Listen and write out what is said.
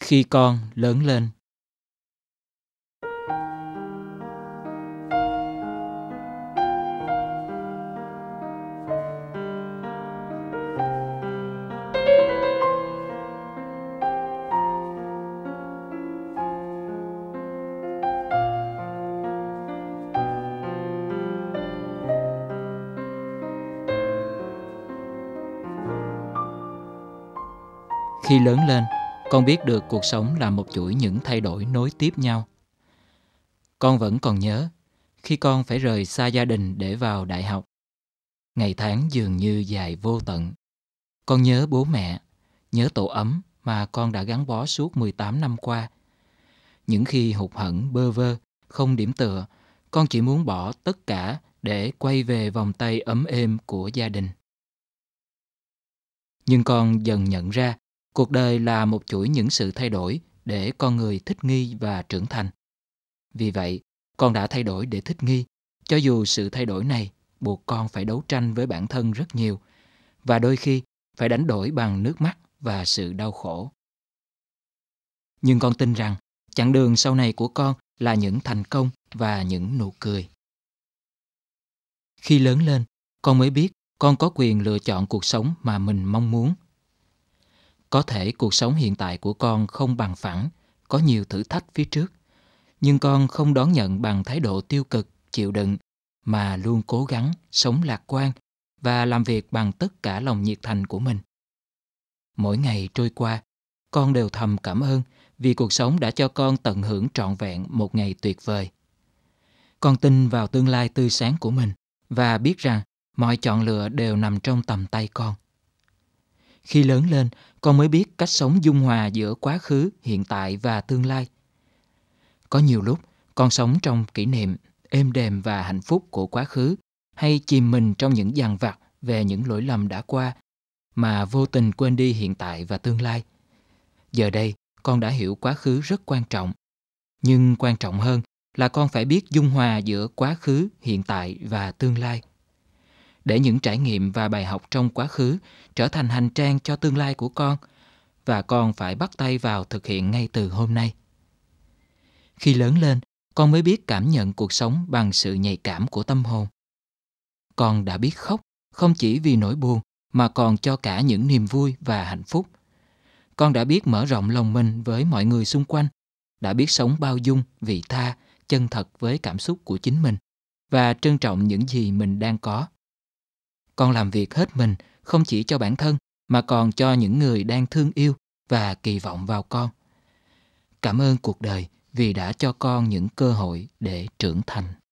Khi con lớn lên. Khi lớn lên, con biết được cuộc sống là một chuỗi những thay đổi nối tiếp nhau. Con vẫn còn nhớ khi con phải rời xa gia đình để vào đại học. Ngày tháng dường như dài vô tận. Con nhớ bố mẹ, nhớ tổ ấm mà con đã gắn bó suốt 18 năm qua. Những khi hụt hẫng bơ vơ, không điểm tựa, con chỉ muốn bỏ tất cả để quay về vòng tay ấm êm của gia đình. Nhưng con dần nhận ra cuộc đời là một chuỗi những sự thay đổi để con người thích nghi và trưởng thành. Vì vậy, con đã thay đổi để thích nghi, cho dù sự thay đổi này buộc con phải đấu tranh với bản thân rất nhiều và đôi khi phải đánh đổi bằng nước mắt và sự đau khổ. Nhưng con tin rằng chặng đường sau này của con là những thành công và những nụ cười. Khi lớn lên, con mới biết con có quyền lựa chọn cuộc sống mà mình mong muốn. Có thể cuộc sống hiện tại của con không bằng phẳng, có nhiều thử thách phía trước, nhưng con không đón nhận bằng thái độ tiêu cực, chịu đựng, mà luôn cố gắng sống lạc quan và làm việc bằng tất cả lòng nhiệt thành của mình. Mỗi ngày trôi qua, con đều thầm cảm ơn vì cuộc sống đã cho con tận hưởng trọn vẹn một ngày tuyệt vời. Con tin vào tương lai tươi sáng của mình và biết rằng mọi chọn lựa đều nằm trong tầm tay con. Khi lớn lên, con mới biết cách sống dung hòa giữa quá khứ, hiện tại và tương lai. Có nhiều lúc, con sống trong kỷ niệm êm đềm và hạnh phúc của quá khứ, hay chìm mình trong những dằn vặt về những lỗi lầm đã qua, mà vô tình quên đi hiện tại và tương lai. Giờ đây, con đã hiểu quá khứ rất quan trọng. Nhưng quan trọng hơn là con phải biết dung hòa giữa quá khứ, hiện tại và tương lai. Để những trải nghiệm và bài học trong quá khứ trở thành hành trang cho tương lai của con, và con phải bắt tay vào thực hiện ngay từ hôm nay. Khi lớn lên, con mới biết cảm nhận cuộc sống bằng sự nhạy cảm của tâm hồn. Con đã biết khóc, không chỉ vì nỗi buồn, mà còn cho cả những niềm vui và hạnh phúc. Con đã biết mở rộng lòng mình với mọi người xung quanh, đã biết sống bao dung, vị tha, chân thật với cảm xúc của chính mình, và trân trọng những gì mình đang có. Con làm việc hết mình, không chỉ cho bản thân, mà còn cho những người đang thương yêu và kỳ vọng vào con. Cảm ơn cuộc đời vì đã cho con những cơ hội để trưởng thành.